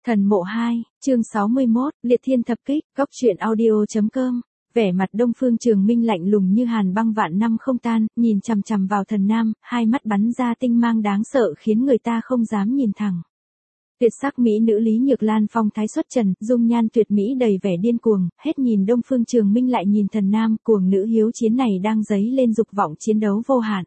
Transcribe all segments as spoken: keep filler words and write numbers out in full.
Thần mộ hai, chương sáu mươi mốt, Liệt Thiên Thập Kích, góc truyện audio.com. Vẻ mặt Đông Phương Trường Minh lạnh lùng như hàn băng vạn năm không tan, nhìn chằm chằm vào Thần Nam, hai mắt bắn ra tinh mang đáng sợ khiến người ta không dám nhìn thẳng. Tuyệt sắc mỹ nữ Lý Nhược Lan phong thái xuất trần, dung nhan tuyệt mỹ đầy vẻ điên cuồng, hết nhìn Đông Phương Trường Minh lại nhìn Thần Nam, cuồng nữ hiếu chiến này đang dấy lên dục vọng chiến đấu vô hạn.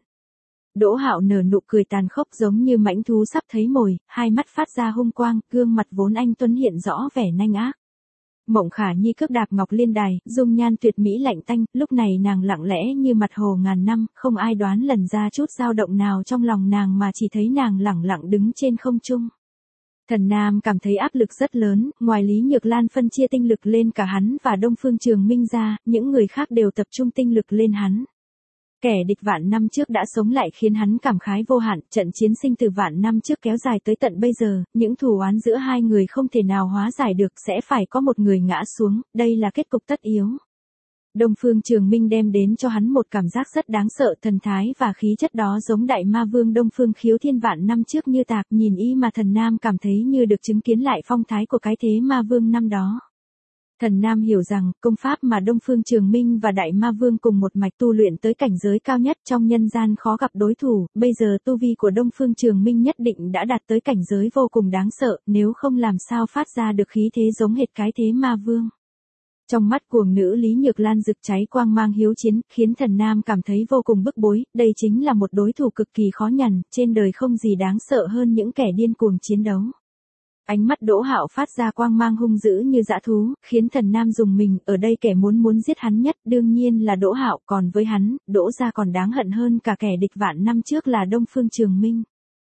Đỗ Hạo nở nụ cười tàn khốc giống như mãnh thú sắp thấy mồi, hai mắt phát ra hung quang, gương mặt vốn anh tuấn hiện rõ vẻ nanh ác. Mộng Khả Nhi cước đạp ngọc liên đài, dung nhan tuyệt mỹ lạnh tanh, lúc này nàng lặng lẽ như mặt hồ ngàn năm, không ai đoán lần ra chút dao động nào trong lòng nàng mà chỉ thấy nàng lẳng lặng đứng trên không trung. Thần Nam cảm thấy áp lực rất lớn, ngoài Lý Nhược Lan phân chia tinh lực lên cả hắn và Đông Phương Trường Minh ra, những người khác đều tập trung tinh lực lên hắn. Kẻ địch vạn năm trước đã sống lại khiến hắn cảm khái vô hạn, trận chiến sinh từ vạn năm trước kéo dài tới tận bây giờ, những thù oán giữa hai người không thể nào hóa giải được, sẽ phải có một người ngã xuống, đây là kết cục tất yếu. Đông Phương Trường Minh đem đến cho hắn một cảm giác rất đáng sợ, thần thái và khí chất đó giống đại ma vương Đông Phương Khiếu Thiên vạn năm trước như tạc, nhìn y mà Thần Nam cảm thấy như được chứng kiến lại phong thái của cái thế ma vương năm đó. Thần Nam hiểu rằng, công pháp mà Đông Phương Trường Minh và Đại Ma Vương cùng một mạch tu luyện tới cảnh giới cao nhất trong nhân gian khó gặp đối thủ, bây giờ tu vi của Đông Phương Trường Minh nhất định đã đạt tới cảnh giới vô cùng đáng sợ, nếu không làm sao phát ra được khí thế giống hệt cái thế Ma Vương. Trong mắt cuồng nữ Lý Nhược Lan rực cháy quang mang hiếu chiến, khiến Thần Nam cảm thấy vô cùng bức bối, đây chính là một đối thủ cực kỳ khó nhằn, trên đời không gì đáng sợ hơn những kẻ điên cuồng chiến đấu. Ánh mắt Đỗ Hạo phát ra quang mang hung dữ như dã thú, khiến Thần Nam dùng mình, ở đây kẻ muốn muốn giết hắn nhất đương nhiên là Đỗ Hạo, còn với hắn, Đỗ gia còn đáng hận hơn cả kẻ địch vạn năm trước là Đông Phương Trường Minh.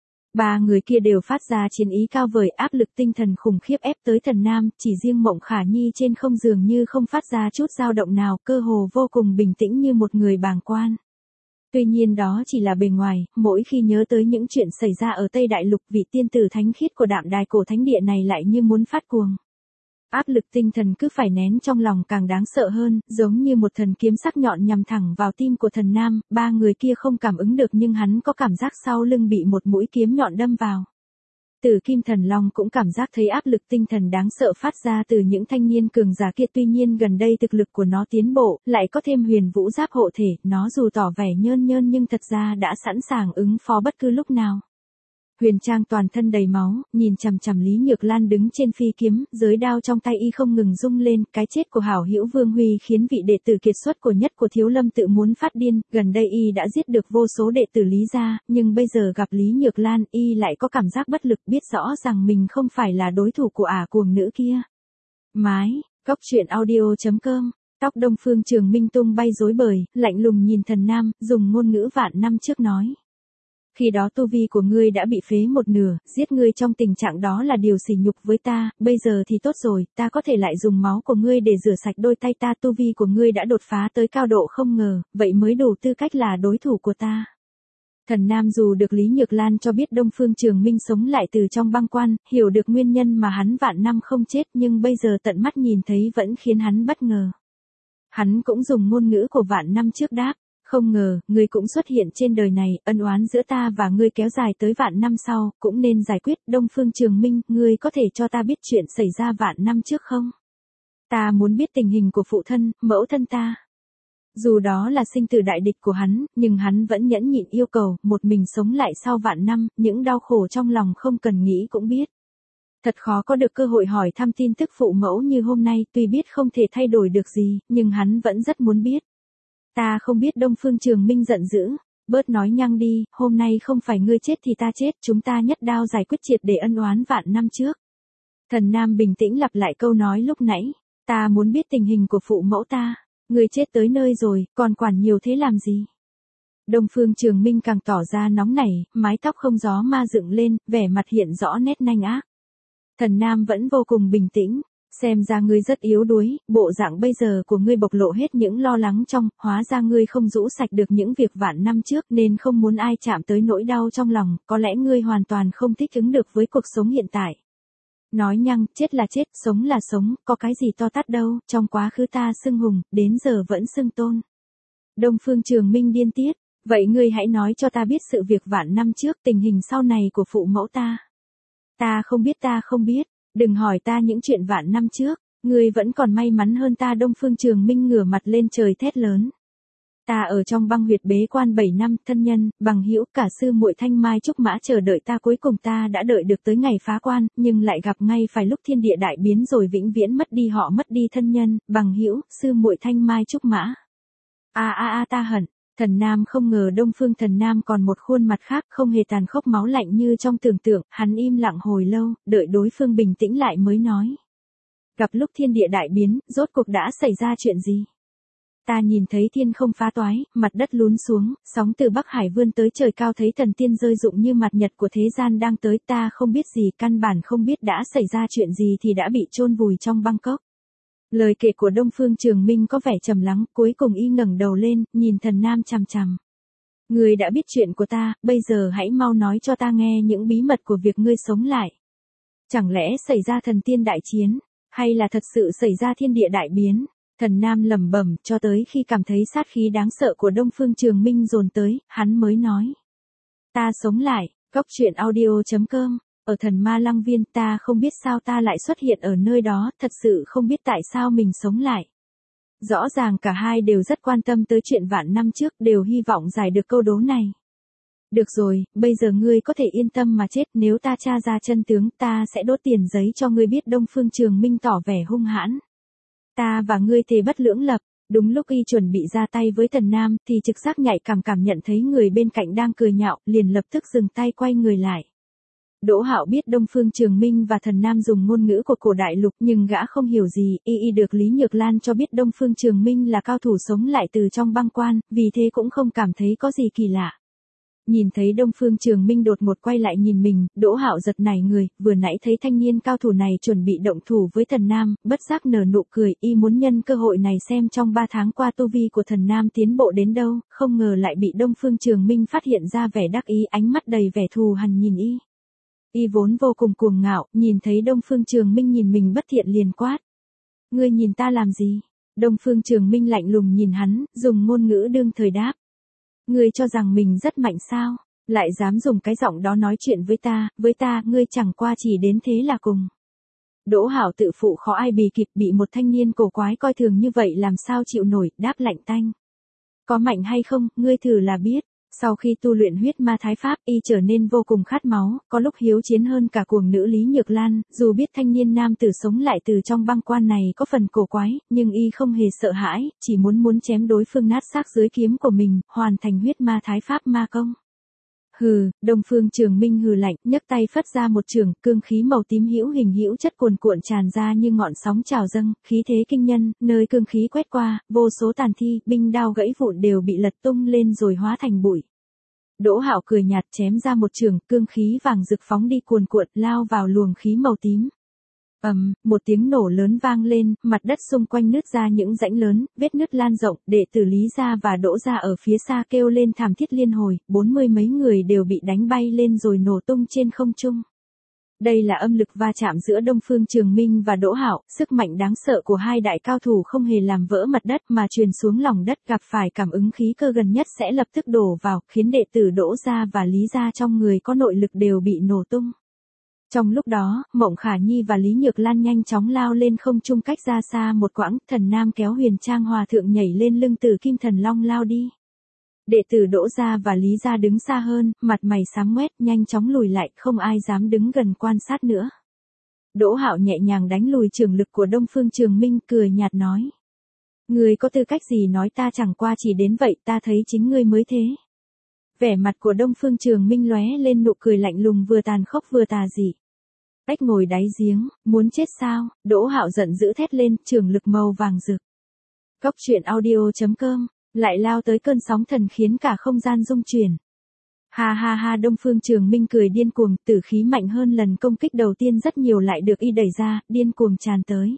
Ba người kia đều phát ra chiến ý cao vời, áp lực tinh thần khủng khiếp ép tới Thần Nam, chỉ riêng Mộng Khả Nhi trên không dường như không phát ra chút dao động nào, cơ hồ vô cùng bình tĩnh như một người bàng quan. Tuy nhiên đó chỉ là bề ngoài, mỗi khi nhớ tới những chuyện xảy ra ở Tây Đại Lục, vị tiên tử thánh khiết của Đạm Đài Cổ Thánh Địa này lại như muốn phát cuồng. Áp lực tinh thần cứ phải nén trong lòng càng đáng sợ hơn, giống như một thần kiếm sắc nhọn nhằm thẳng vào tim của Thần Nam, ba người kia không cảm ứng được nhưng hắn có cảm giác sau lưng bị một mũi kiếm nhọn đâm vào. Tử Kim Thần Long cũng cảm giác thấy áp lực tinh thần đáng sợ phát ra từ những thanh niên cường giả kia, tuy nhiên gần đây thực lực của nó tiến bộ, lại có thêm huyền vũ giáp hộ thể, nó dù tỏ vẻ nhơn nhơn nhưng thật ra đã sẵn sàng ứng phó bất cứ lúc nào. Huyền Trang toàn thân đầy máu, nhìn chằm chằm Lý Nhược Lan đứng trên phi kiếm, giới đao trong tay y không ngừng rung lên, cái chết của hảo hữu Vương Huy khiến vị đệ tử kiệt xuất của nhất của Thiếu Lâm tự muốn phát điên, gần đây y đã giết được vô số đệ tử Lý gia, nhưng bây giờ gặp Lý Nhược Lan, y lại có cảm giác bất lực, biết rõ rằng mình không phải là đối thủ của ả cuồng nữ kia. Mái, góc truyện audio.com. Tóc Đông Phương Trường Minh tung bay rối bời, lạnh lùng nhìn Thần Nam, dùng ngôn ngữ vạn năm trước nói. Khi đó tu vi của ngươi đã bị phế một nửa, giết ngươi trong tình trạng đó là điều sỉ nhục với ta, bây giờ thì tốt rồi, ta có thể lại dùng máu của ngươi để rửa sạch đôi tay ta, tu vi của ngươi đã đột phá tới cao độ không ngờ, vậy mới đủ tư cách là đối thủ của ta. Thần Nam dù được Lý Nhược Lan cho biết Đông Phương Trường Minh sống lại từ trong băng quan, hiểu được nguyên nhân mà hắn vạn năm không chết nhưng bây giờ tận mắt nhìn thấy vẫn khiến hắn bất ngờ. Hắn cũng dùng ngôn ngữ của vạn năm trước đáp. Không ngờ, ngươi cũng xuất hiện trên đời này, ân oán giữa ta và ngươi kéo dài tới vạn năm sau, cũng nên giải quyết. Đông Phương Trường Minh, ngươi có thể cho ta biết chuyện xảy ra vạn năm trước không? Ta muốn biết tình hình của phụ thân, mẫu thân ta. Dù đó là sinh tử đại địch của hắn, nhưng hắn vẫn nhẫn nhịn yêu cầu, một mình sống lại sau vạn năm, những đau khổ trong lòng không cần nghĩ cũng biết. Thật khó có được cơ hội hỏi thăm tin tức phụ mẫu như hôm nay, tuy biết không thể thay đổi được gì, nhưng hắn vẫn rất muốn biết. Ta không biết. Đông Phương Trường Minh giận dữ, bớt nói nhăng đi, hôm nay không phải ngươi chết thì ta chết, chúng ta nhất đao giải quyết triệt để ân oán vạn năm trước. Thần Nam bình tĩnh lặp lại câu nói lúc nãy, ta muốn biết tình hình của phụ mẫu ta, ngươi chết tới nơi rồi, còn quản nhiều thế làm gì? Đông Phương Trường Minh càng tỏ ra nóng nảy, mái tóc không gió ma dựng lên, vẻ mặt hiện rõ nét nanh ác. Thần Nam vẫn vô cùng bình tĩnh. Xem ra ngươi rất yếu đuối, bộ dạng bây giờ của ngươi bộc lộ hết những lo lắng trong, hóa ra ngươi không rũ sạch được những việc vạn năm trước nên không muốn ai chạm tới nỗi đau trong lòng, có lẽ ngươi hoàn toàn không thích ứng được với cuộc sống hiện tại. Nói nhăng, chết là chết, sống là sống, có cái gì to tát đâu, trong quá khứ ta xưng hùng, đến giờ vẫn xưng tôn. Đông Phương Trường Minh điên tiết, vậy ngươi hãy nói cho ta biết sự việc vạn năm trước, tình hình sau này của phụ mẫu ta. Ta không biết ta không biết. Đừng hỏi ta những chuyện vạn năm trước, ngươi vẫn còn may mắn hơn ta. Đông Phương Trường Minh ngửa mặt lên trời thét lớn. Ta ở trong băng huyệt bế quan bảy năm, thân nhân, bằng hữu, cả sư muội Thanh Mai Trúc Mã chờ đợi ta, cuối cùng ta đã đợi được tới ngày phá quan, nhưng lại gặp ngay phải lúc thiên địa đại biến rồi vĩnh viễn mất đi họ, mất đi thân nhân, bằng hữu, sư muội Thanh Mai Trúc Mã. A a a ta hận. Thần Nam không ngờ Đông Phương Thần Nam còn một khuôn mặt khác, không hề tàn khốc máu lạnh như trong tưởng tượng, hắn im lặng hồi lâu, đợi đối phương bình tĩnh lại mới nói. Gặp lúc thiên địa đại biến, rốt cuộc đã xảy ra chuyện gì? Ta nhìn thấy thiên không phá toái, mặt đất lún xuống, sóng từ Bắc Hải vươn tới trời cao, thấy thần tiên rơi rụng như mặt nhật của thế gian đang tới, ta không biết gì, căn bản không biết đã xảy ra chuyện gì thì đã bị chôn vùi trong băng cốc. Lời kể của Đông Phương Trường Minh có vẻ trầm lắng, cuối cùng y ngẩng đầu lên, nhìn Thần Nam chằm chằm. Ngươi đã biết chuyện của ta, bây giờ hãy mau nói cho ta nghe những bí mật của việc ngươi sống lại. Chẳng lẽ xảy ra thần tiên đại chiến, hay là thật sự xảy ra thiên địa đại biến? Thần Nam lẩm bẩm, cho tới khi cảm thấy sát khí đáng sợ của Đông Phương Trường Minh dồn tới, hắn mới nói. Ta sống lại, Cốc Truyện Audio chấm com. Ở Thần Ma Lăng Viên, ta không biết sao ta lại xuất hiện ở nơi đó, thật sự không biết tại sao mình sống lại. Rõ ràng cả hai đều rất quan tâm tới chuyện vạn năm trước, đều hy vọng giải được câu đố này. Được rồi, bây giờ ngươi có thể yên tâm mà chết, nếu ta tra ra chân tướng, ta sẽ đốt tiền giấy cho ngươi biết. Đông Phương Trường Minh tỏ vẻ hung hãn. Ta và ngươi thề bất lưỡng lập. Đúng lúc y chuẩn bị ra tay với Thần Nam, thì trực giác nhạy cảm cảm nhận thấy người bên cạnh đang cười nhạo, liền lập tức dừng tay quay người lại. Đỗ Hạo biết Đông Phương Trường Minh và Thần Nam dùng ngôn ngữ của cổ đại lục, nhưng gã không hiểu gì, y y được Lý Nhược Lan cho biết Đông Phương Trường Minh là cao thủ sống lại từ trong băng quan, vì thế cũng không cảm thấy có gì kỳ lạ. Nhìn thấy Đông Phương Trường Minh đột ngột quay lại nhìn mình, Đỗ Hạo giật nảy người, vừa nãy thấy thanh niên cao thủ này chuẩn bị động thủ với Thần Nam, bất giác nở nụ cười, y muốn nhân cơ hội này xem trong ba tháng qua tu vi của Thần Nam tiến bộ đến đâu, không ngờ lại bị Đông Phương Trường Minh phát hiện ra vẻ đắc ý, ánh mắt đầy vẻ thù hằn nhìn y. Y vốn vô cùng cuồng ngạo, nhìn thấy Đông Phương Trường Minh nhìn mình bất thiện liền quát. Ngươi nhìn ta làm gì? Đông Phương Trường Minh lạnh lùng nhìn hắn, dùng ngôn ngữ đương thời đáp. Ngươi cho rằng mình rất mạnh sao? Lại dám dùng cái giọng đó nói chuyện với ta, với ta, ngươi chẳng qua chỉ đến thế là cùng. Đỗ Hạo tự phụ khó ai bì kịp, bị một thanh niên cổ quái coi thường như vậy làm sao chịu nổi, đáp lạnh tanh. Có mạnh hay không, ngươi thử là biết. Sau khi tu luyện huyết ma thái pháp, y trở nên vô cùng khát máu, có lúc hiếu chiến hơn cả cuồng nữ Lý Nhược Lan, dù biết thanh niên nam tử sống lại từ trong băng quan này có phần cổ quái, nhưng y không hề sợ hãi, chỉ muốn muốn chém đối phương nát xác dưới kiếm của mình, hoàn thành huyết ma thái pháp ma công. Hừ, Đông Phương Trường Minh hừ lạnh, nhấc tay phất ra một trường, cương khí màu tím hữu hình hữu chất cuồn cuộn tràn ra như ngọn sóng trào dâng, khí thế kinh nhân, nơi cương khí quét qua, vô số tàn thi, binh đao gãy vụn đều bị lật tung lên rồi hóa thành bụi. Đỗ Hạo cười nhạt chém ra một trường, cương khí vàng rực phóng đi cuồn cuộn, lao vào luồng khí màu tím. Ầm, um, một tiếng nổ lớn vang lên, mặt đất xung quanh nứt ra những rãnh lớn, vết nứt lan rộng, đệ tử Lý gia và Đỗ gia ở phía xa kêu lên thảm thiết liên hồi, bốn mươi mấy người đều bị đánh bay lên rồi nổ tung trên không trung. Đây là âm lực va chạm giữa Đông Phương Trường Minh và Đỗ Hạo, sức mạnh đáng sợ của hai đại cao thủ không hề làm vỡ mặt đất mà truyền xuống lòng đất, gặp phải cảm ứng khí cơ gần nhất sẽ lập tức đổ vào, khiến đệ tử Đỗ gia và Lý gia trong người có nội lực đều bị nổ tung. Trong lúc đó, Mộng Khả Nhi và Lý Nhược Lan nhanh chóng lao lên không trung cách ra xa một quãng, Thần Nam kéo Huyền Trang Hòa thượng nhảy lên lưng Tử Kim Thần Long lao đi. Đệ tử Đỗ gia và Lý gia đứng xa hơn, mặt mày xám ngoét, nhanh chóng lùi lại, không ai dám đứng gần quan sát nữa. Đỗ Hạo nhẹ nhàng đánh lùi trường lực của Đông Phương Trường Minh, cười nhạt nói. Ngươi có tư cách gì nói, ta chẳng qua chỉ đến vậy, ta thấy chính ngươi mới thế. Vẻ mặt của Đông Phương Trường Minh lóe lên nụ cười lạnh lùng vừa tàn khốc vừa tà dị. Cách ngồi đáy giếng, muốn chết sao? Đỗ Hạo giận dữ thét lên, trường lực màu vàng rực. Cốc Truyện Audio chấm com, lại lao tới cơn sóng thần khiến cả không gian rung chuyển. Ha ha ha, Đông Phương Trường Minh cười điên cuồng, tử khí mạnh hơn lần công kích đầu tiên rất nhiều lại được y đẩy ra, điên cuồng tràn tới.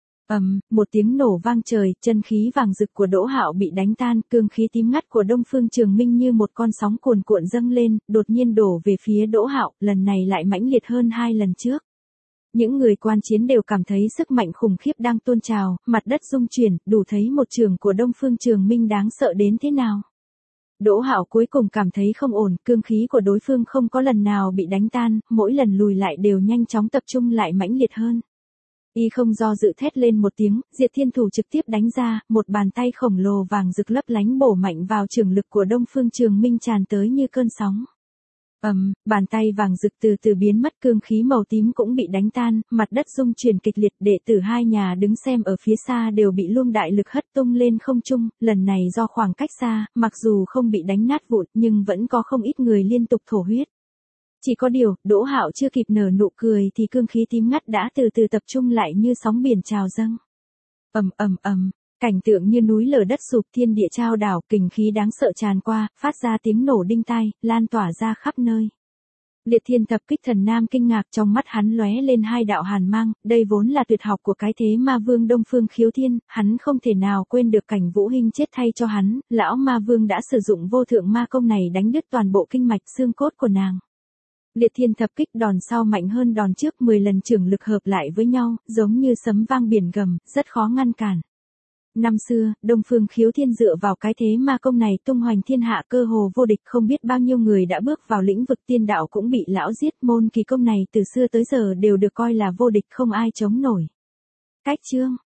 Ầm, um, một tiếng nổ vang trời, chân khí vàng rực của Đỗ Hạo bị đánh tan, cương khí tím ngắt của Đông Phương Trường Minh như một con sóng cuồn cuộn dâng lên, đột nhiên đổ về phía Đỗ Hạo, lần này lại mãnh liệt hơn hai lần trước. Những người quan chiến đều cảm thấy sức mạnh khủng khiếp đang tuôn trào, mặt đất rung chuyển, đủ thấy một trường của Đông Phương Trường Minh đáng sợ đến thế nào. Đỗ Hạo cuối cùng cảm thấy không ổn, cương khí của đối phương không có lần nào bị đánh tan, mỗi lần lùi lại đều nhanh chóng tập trung lại mãnh liệt hơn. Y không do dự thét lên một tiếng, Diệt Thiên Thủ trực tiếp đánh ra, một bàn tay khổng lồ vàng rực lấp lánh bổ mạnh vào chưởng lực của Đông Phương Trường Minh tràn tới như cơn sóng. Ầm, um, bàn tay vàng rực từ từ biến mất, cương khí màu tím cũng bị đánh tan, mặt đất rung chuyển kịch liệt, đệ tử hai nhà đứng xem ở phía xa đều bị luông đại lực hất tung lên không trung, lần này do khoảng cách xa, mặc dù không bị đánh nát vụn nhưng vẫn có không ít người liên tục thổ huyết. Chỉ có điều, Đỗ Hạo chưa kịp nở nụ cười thì cương khí tím ngắt đã từ từ tập trung lại như sóng biển trào dâng. Ầm ầm ầm, cảnh tượng như núi lở đất sụp, thiên địa trao đảo, kình khí đáng sợ tràn qua, phát ra tiếng nổ đinh tai, lan tỏa ra khắp nơi. Liệt Thiên Thập Kích Thần Nam kinh ngạc, trong mắt hắn lóe lên hai đạo hàn mang, đây vốn là tuyệt học của cái thế ma vương Đông Phương Khiếu Thiên, hắn không thể nào quên được cảnh Vũ Hinh chết thay cho hắn, lão ma vương đã sử dụng vô thượng ma công này đánh đứt toàn bộ kinh mạch xương cốt của nàng. Liệt Thiên Thập Kích đòn sau mạnh hơn đòn trước mười lần, chưởng lực hợp lại với nhau, giống như sấm vang biển gầm, rất khó ngăn cản. Năm xưa, Đông Phương Khiếu Thiên dựa vào cái thế ma công này tung hoành thiên hạ, cơ hồ vô địch, không biết bao nhiêu người đã bước vào lĩnh vực tiên đạo cũng bị lão giết, môn kỳ công này từ xưa tới giờ đều được coi là vô địch, không ai chống nổi. Cách chương